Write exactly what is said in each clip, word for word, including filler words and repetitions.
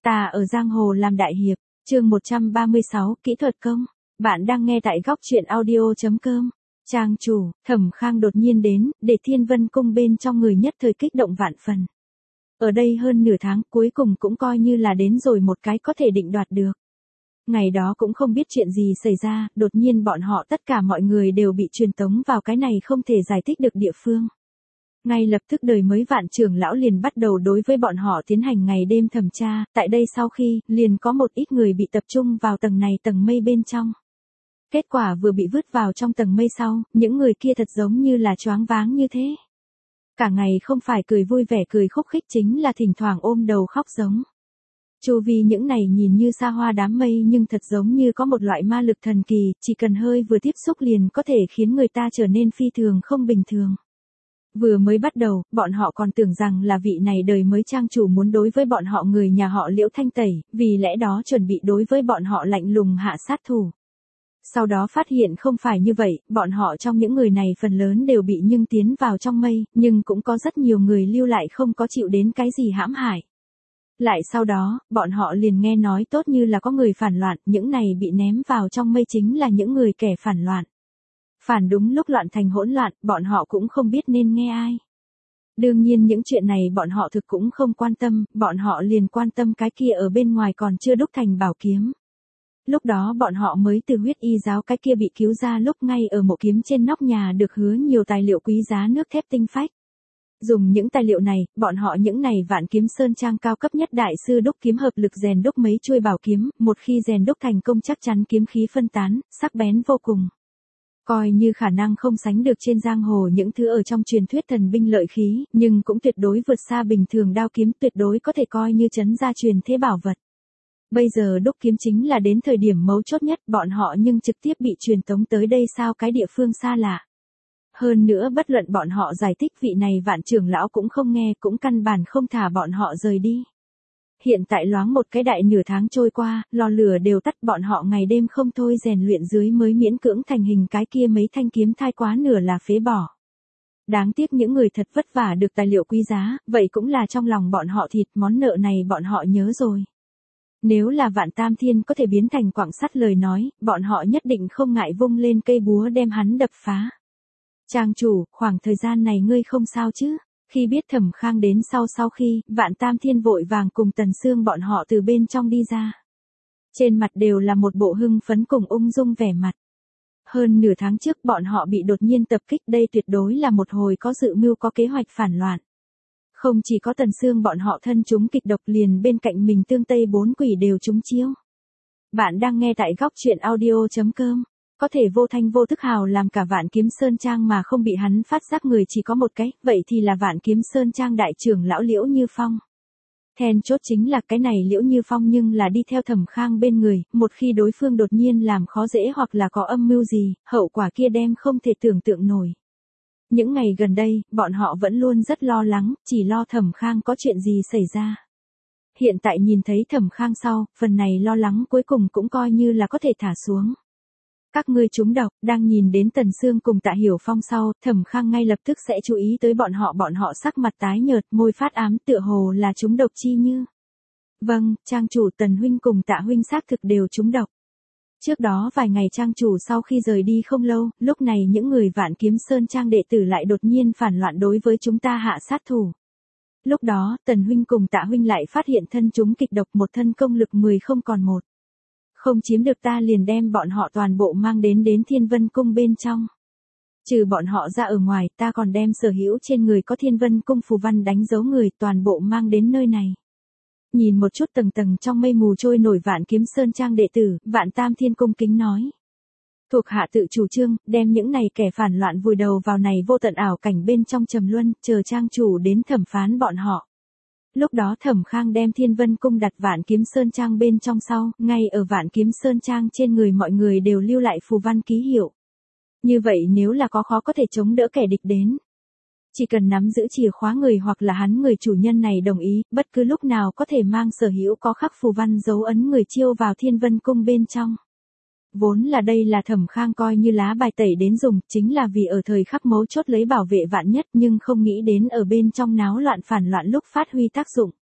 Ta ở giang hồ làm đại hiệp, chương một trăm ba mươi sáu, kỹ thuật công. Bạn đang nghe tại góc truyện audio chấm com. Trang chủ, Thẩm Khang đột nhiên đến, để Thiên Vân Cung bên trong người nhất thời kích động vạn phần. Ở đây hơn nửa tháng cuối cùng cũng coi như là đến rồi một cái có thể định đoạt được. Ngày đó cũng không biết chuyện gì xảy ra, đột nhiên bọn họ tất cả mọi người đều bị truyền tống vào cái này không thể giải thích được địa phương. Ngay lập tức đời mới vạn trưởng lão liền bắt đầu đối với bọn họ tiến hành ngày đêm thẩm tra, tại đây sau khi, liền có một ít người bị tập trung vào tầng này tầng mây bên trong. Kết quả vừa bị vứt vào trong tầng mây sau, những người kia thật giống như là choáng váng như thế. Cả ngày không phải cười vui vẻ cười khúc khích chính là thỉnh thoảng ôm đầu khóc giống. Chu vi những này nhìn như xa hoa đám mây nhưng thật giống như có một loại ma lực thần kỳ, chỉ cần hơi vừa tiếp xúc liền có thể khiến người ta trở nên phi thường không bình thường. Vừa mới bắt đầu, bọn họ còn tưởng rằng là vị này đời mới trang chủ muốn đối với bọn họ người nhà họ Liễu thanh tẩy, vì lẽ đó chuẩn bị đối với bọn họ lạnh lùng hạ sát thủ. Sau đó phát hiện không phải như vậy, bọn họ trong những người này phần lớn đều bị nhưng tiến vào trong mây, nhưng cũng có rất nhiều người lưu lại không có chịu đến cái gì hãm hại. Lại sau đó, bọn họ liền nghe nói tốt như là có người phản loạn, những này bị ném vào trong mây chính là những người kẻ phản loạn. Phản đúng lúc loạn thành hỗn loạn, bọn họ cũng không biết nên nghe ai. Đương nhiên những chuyện này bọn họ thực cũng không quan tâm, bọn họ liền quan tâm cái kia ở bên ngoài còn chưa đúc thành bảo kiếm. Lúc đó bọn họ mới từ huyết y giáo cái kia bị cứu ra lúc ngay ở mộ kiếm trên nóc nhà được hứa nhiều tài liệu quý giá nước thép tinh phách. Dùng những tài liệu này, bọn họ những này vạn kiếm sơn trang cao cấp nhất đại sư đúc kiếm hợp lực rèn đúc mấy chuôi bảo kiếm, một khi rèn đúc thành công chắc chắn kiếm khí phân tán, sắc bén vô cùng. Coi như khả năng không sánh được trên giang hồ những thứ ở trong truyền thuyết thần binh lợi khí, nhưng cũng tuyệt đối vượt xa bình thường đao kiếm, tuyệt đối có thể coi như trấn gia truyền thế bảo vật. Bây giờ đúc kiếm chính là đến thời điểm mấu chốt nhất, bọn họ nhưng trực tiếp bị truyền tống tới đây sao cái địa phương xa lạ. Hơn nữa bất luận bọn họ giải thích vị này vạn trưởng lão cũng không nghe, cũng căn bản không thả bọn họ rời đi. Hiện tại loáng một cái đại nửa tháng trôi qua, lò lửa đều tắt, bọn họ ngày đêm không thôi rèn luyện dưới mới miễn cưỡng thành hình cái kia mấy thanh kiếm thai quá nửa là phế bỏ. Đáng tiếc những người thật vất vả được tài liệu quý giá, vậy cũng là trong lòng bọn họ thịt, món nợ này bọn họ nhớ rồi. Nếu là vạn tam thiên có thể biến thành quặng sắt lời nói, bọn họ nhất định không ngại vung lên cây búa đem hắn đập phá. Trang chủ, khoảng thời gian này ngươi không sao chứ? Khi biết Thẩm Khang đến sau sau khi, vạn tam thiên vội vàng cùng Tần Sương bọn họ từ bên trong đi ra. Trên mặt đều là một bộ hưng phấn cùng ung dung vẻ mặt. Hơn nửa tháng trước bọn họ bị đột nhiên tập kích, đây tuyệt đối là một hồi có dự mưu có kế hoạch phản loạn. Không chỉ có Tần Sương bọn họ thân chúng kịch độc, liền bên cạnh mình Tương Tây bốn quỷ đều trúng chiêu. Bạn đang nghe tại góc truyện audio chấm com. Có thể vô thanh vô thức hào làm cả Vạn Kiếm Sơn Trang mà không bị hắn phát giác người chỉ có một cái, vậy thì là Vạn Kiếm Sơn Trang đại trưởng lão Liễu Như Phong. Then chốt chính là cái này Liễu Như Phong nhưng là đi theo Thẩm Khang bên người, một khi đối phương đột nhiên làm khó dễ hoặc là có âm mưu gì, hậu quả kia đem không thể tưởng tượng nổi. Những ngày gần đây, bọn họ vẫn luôn rất lo lắng, chỉ lo Thẩm Khang có chuyện gì xảy ra. Hiện tại nhìn thấy Thẩm Khang sau, phần này lo lắng cuối cùng cũng coi như là có thể thả xuống. Các ngươi trúng độc, đang nhìn đến Tần Sương cùng Tạ Hiểu Phong sau, Thẩm Khang ngay lập tức sẽ chú ý tới bọn họ bọn họ sắc mặt tái nhợt, môi phát ám tựa hồ là trúng độc chi như. Vâng, trang chủ Tần huynh cùng Tạ huynh xác thực đều trúng độc. Trước đó vài ngày trang chủ sau khi rời đi không lâu, lúc này những người Vạn Kiếm Sơn Trang đệ tử lại đột nhiên phản loạn đối với chúng ta hạ sát thủ. Lúc đó, Tần huynh cùng Tạ huynh lại phát hiện thân chúng kịch độc, một thân công lực mười không còn một. Không chiếm được ta liền đem bọn họ toàn bộ mang đến đến Thiên Vân Cung bên trong. Trừ bọn họ ra ở ngoài, ta còn đem sở hữu trên người có Thiên Vân Cung phù văn đánh dấu người toàn bộ mang đến nơi này. Nhìn một chút tầng tầng trong mây mù trôi nổi Vạn Kiếm Sơn Trang đệ tử, Vạn Tam Thiên cung kính nói. Thuộc hạ tự chủ trương, đem những này kẻ phản loạn vùi đầu vào này vô tận ảo cảnh bên trong trầm luân, chờ trang chủ đến thẩm phán bọn họ. Lúc đó Thẩm Khang đem Thiên Vân Cung đặt Vạn Kiếm Sơn Trang bên trong sau, ngay ở Vạn Kiếm Sơn Trang trên người mọi người đều lưu lại phù văn ký hiệu. Như vậy nếu là có khó có thể chống đỡ kẻ địch đến. Chỉ cần nắm giữ chìa khóa người hoặc là hắn người chủ nhân này đồng ý, bất cứ lúc nào có thể mang sở hữu có khắc phù văn dấu ấn người chiêu vào Thiên Vân Cung bên trong. Vốn là đây là Thẩm Khang coi như lá bài tẩy đến dùng, chính là vì ở thời khắc mấu chốt lấy bảo vệ vạn nhất, nhưng không nghĩ đến ở bên trong náo loạn phản loạn lúc phát huy tác dụng.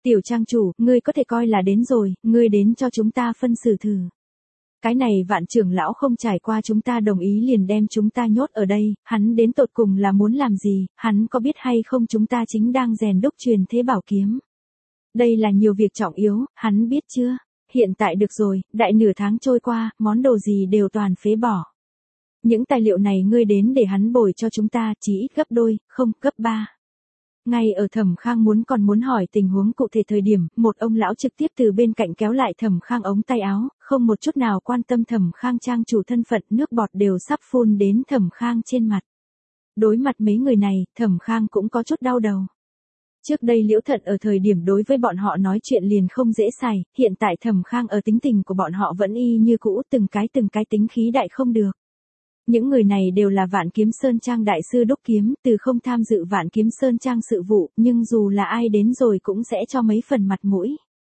Tiểu trang chủ, ngươi có thể coi là đến rồi, ngươi đến cho chúng ta phân xử thử. Cái này Vạn trưởng lão không trải qua chúng ta đồng ý liền đem chúng ta nhốt ở đây, hắn đến tột cùng là muốn làm gì, hắn có biết hay không chúng ta chính đang rèn đúc truyền thế bảo kiếm. Đây là nhiều việc trọng yếu, hắn biết chưa? Hiện tại được rồi, đại nửa tháng trôi qua, món đồ gì đều toàn phế bỏ. Những tài liệu này ngươi đến để hắn bồi cho chúng ta, chỉ ít gấp đôi, không, gấp ba. Ngay ở Thẩm Khang muốn còn muốn hỏi tình huống cụ thể thời điểm, một ông lão trực tiếp từ bên cạnh kéo lại Thẩm Khang ống tay áo, không một chút nào quan tâm Thẩm Khang trang chủ thân phận, nước bọt đều sắp phun đến Thẩm Khang trên mặt. Đối mặt mấy người này, Thẩm Khang cũng có chút đau đầu. Trước đây Liễu Thận ở thời điểm đối với bọn họ nói chuyện liền không dễ xài, hiện tại Thẩm Khang ở tính tình của bọn họ vẫn y như cũ, từng cái từng cái tính khí đại không được. Những người này đều là Vạn Kiếm Sơn Trang đại sư đúc kiếm, từ không tham dự Vạn Kiếm Sơn Trang sự vụ, nhưng dù là ai đến rồi cũng sẽ cho mấy phần mặt mũi.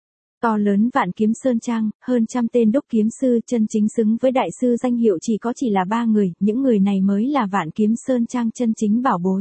To lớn Vạn Kiếm Sơn Trang, hơn trăm tên đúc kiếm sư chân chính xứng với đại sư danh hiệu chỉ có chỉ là ba người, những người này mới là Vạn Kiếm Sơn Trang chân chính bảo bối.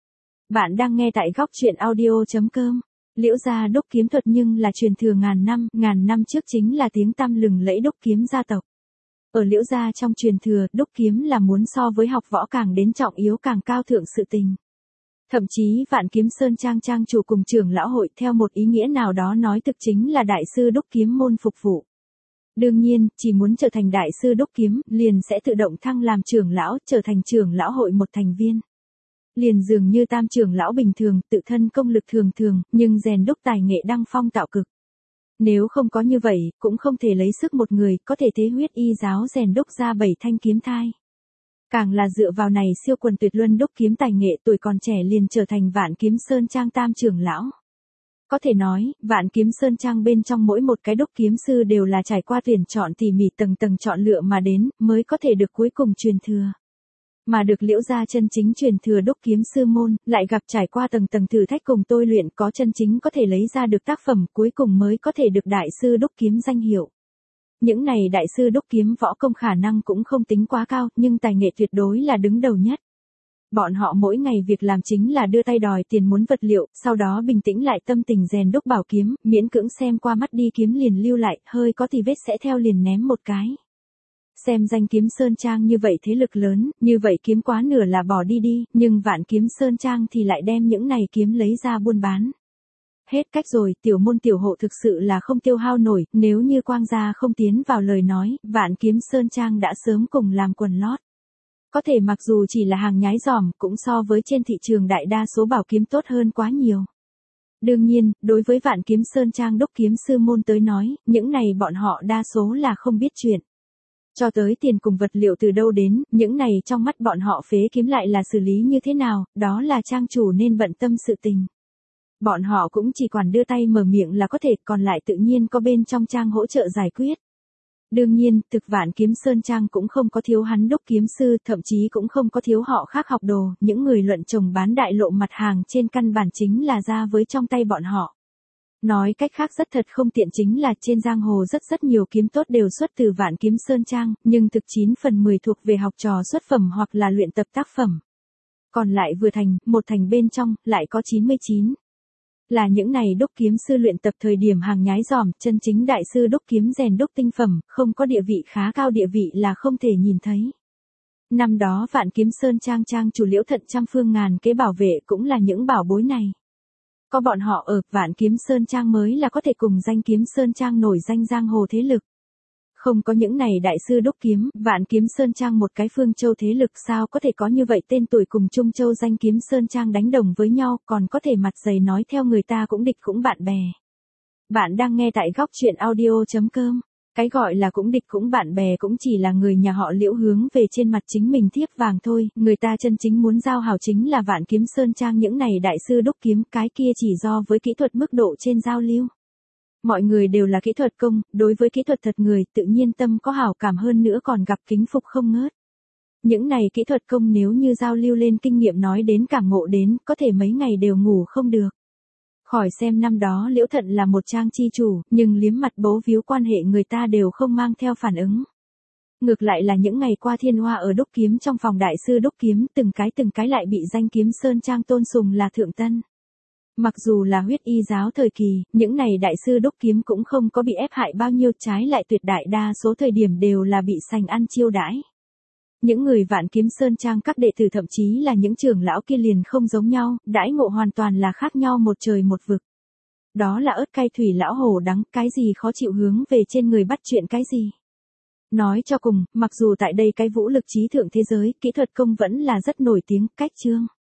Bạn đang nghe tại góc truyện audio chấm com. Liễu gia đúc kiếm thuật nhưng là truyền thừa ngàn năm, ngàn năm trước chính là tiếng tăm lừng lẫy đúc kiếm gia tộc. Ở Liễu gia trong truyền thừa, đúc kiếm là muốn so với học võ càng đến trọng yếu càng cao thượng sự tình. Thậm chí Vạn Kiếm Sơn Trang trang chủ cùng trưởng lão hội theo một ý nghĩa nào đó nói thực chính là đại sư đúc kiếm môn phục vụ. Đương nhiên, chỉ muốn trở thành đại sư đúc kiếm, liền sẽ tự động thăng làm trưởng lão, trở thành trưởng lão hội một thành viên. Liền dường như tam trưởng lão bình thường, tự thân công lực thường thường, nhưng rèn đúc tài nghệ đăng phong tạo cực. Nếu không có như vậy, cũng không thể lấy sức một người, có thể thế huyết y giáo rèn đúc ra bảy thanh kiếm thai. Càng là dựa vào này siêu quần tuyệt luân đúc kiếm tài nghệ tuổi còn trẻ liền trở thành Vạn Kiếm Sơn Trang tam trưởng lão. Có thể nói, Vạn Kiếm Sơn Trang bên trong mỗi một cái đúc kiếm sư đều là trải qua tuyển chọn tỉ mỉ tầng tầng chọn lựa mà đến, mới có thể được cuối cùng truyền thừa. Mà được Liễu gia chân chính truyền thừa đúc kiếm sư môn, lại gặp trải qua tầng tầng thử thách cùng tôi luyện có chân chính có thể lấy ra được tác phẩm cuối cùng mới có thể được đại sư đúc kiếm danh hiệu. Những này đại sư đúc kiếm võ công khả năng cũng không tính quá cao, nhưng tài nghệ tuyệt đối là đứng đầu nhất. Bọn họ mỗi ngày việc làm chính là đưa tay đòi tiền muốn vật liệu, sau đó bình tĩnh lại tâm tình rèn đúc bảo kiếm, miễn cưỡng xem qua mắt đi kiếm liền lưu lại, hơi có thì vết sẽ theo liền ném một cái. Xem danh Kiếm Sơn Trang như vậy thế lực lớn, như vậy kiếm quá nửa là bỏ đi đi, nhưng Vạn Kiếm Sơn Trang thì lại đem những này kiếm lấy ra buôn bán. Hết cách rồi, tiểu môn tiểu hộ thực sự là không tiêu hao nổi, nếu như Quang gia không tiến vào lời nói, Vạn Kiếm Sơn Trang đã sớm cùng làm quần lót. Có thể mặc dù chỉ là hàng nhái giòm, cũng so với trên thị trường đại đa số bảo kiếm tốt hơn quá nhiều. Đương nhiên, đối với Vạn Kiếm Sơn Trang đúc kiếm sư môn tới nói, những này bọn họ đa số là không biết chuyện. Cho tới tiền cùng vật liệu từ đâu đến, những này trong mắt bọn họ phế kiếm lại là xử lý như thế nào, đó là trang chủ nên bận tâm sự tình. Bọn họ cũng chỉ quản đưa tay mở miệng là có thể, còn lại tự nhiên có bên trong trang hỗ trợ giải quyết. Đương nhiên, thực Vạn Kiếm Sơn Trang cũng không có thiếu hắn đúc kiếm sư, thậm chí cũng không có thiếu họ khác học đồ, những người luận trồng bán đại lộ mặt hàng trên căn bản chính là ra với trong tay bọn họ. Nói cách khác rất thật không tiện chính là trên giang hồ rất rất nhiều kiếm tốt đều xuất từ Vạn Kiếm Sơn Trang, nhưng thực chín phần mười thuộc về học trò xuất phẩm hoặc là luyện tập tác phẩm. Còn lại vừa thành, một thành bên trong, lại có chín mươi chín. Là những này đúc kiếm sư luyện tập thời điểm hàng nhái giòm, chân chính đại sư đúc kiếm rèn đúc tinh phẩm, không có địa vị khá cao địa vị là không thể nhìn thấy. Năm đó Vạn Kiếm Sơn Trang trang chủ Liễu Thận trăm phương ngàn kế bảo vệ cũng là những bảo bối này. Có bọn họ ở, Vạn Kiếm Sơn Trang mới là có thể cùng danh Kiếm Sơn Trang nổi danh giang hồ thế lực. Không có những này đại sư đúc kiếm, Vạn Kiếm Sơn Trang một cái phương châu thế lực sao có thể có như vậy tên tuổi cùng Trung Châu danh Kiếm Sơn Trang đánh đồng với nhau, còn có thể mặt dày nói theo người ta cũng địch cũng bạn bè. Bạn đang nghe tại góc truyện audio chấm com. Cái gọi là cũng địch cũng bạn bè cũng chỉ là người nhà họ Liễu hướng về trên mặt chính mình thiếp vàng thôi, người ta chân chính muốn giao hảo chính là Vạn Kiếm Sơn Trang những này đại sư đúc kiếm, cái kia chỉ do với kỹ thuật mức độ trên giao lưu. Mọi người đều là kỹ thuật công, đối với kỹ thuật thật người tự nhiên tâm có hảo cảm hơn nữa còn gặp kính phục không ngớt. Những này kỹ thuật công nếu như giao lưu lên kinh nghiệm nói đến cảm ngộ đến, có thể mấy ngày đều ngủ không được. Khỏi xem năm đó Liễu Thận là một trang chi chủ, nhưng liếm mặt bố víu quan hệ người ta đều không mang theo phản ứng. Ngược lại là những ngày qua Thiên Hoa ở đúc kiếm trong phòng đại sư đúc kiếm từng cái từng cái lại bị danh Kiếm Sơn Trang tôn sùng là thượng tân. Mặc dù là huyết y giáo thời kỳ, những này đại sư đúc kiếm cũng không có bị ép hại bao nhiêu, trái lại tuyệt đại đa số thời điểm đều là bị sành ăn chiêu đãi. Những người Vạn Kiếm Sơn Trang các đệ tử thậm chí là những trưởng lão kia liền không giống nhau, đãi ngộ hoàn toàn là khác nhau một trời một vực. Đó là ớt cay thủy lão hổ đắng, cái gì khó chịu hướng về trên người bắt chuyện cái gì. Nói cho cùng, mặc dù tại đây cái vũ lực trí thượng thế giới, kỹ thuật công vẫn là rất nổi tiếng, cách chương.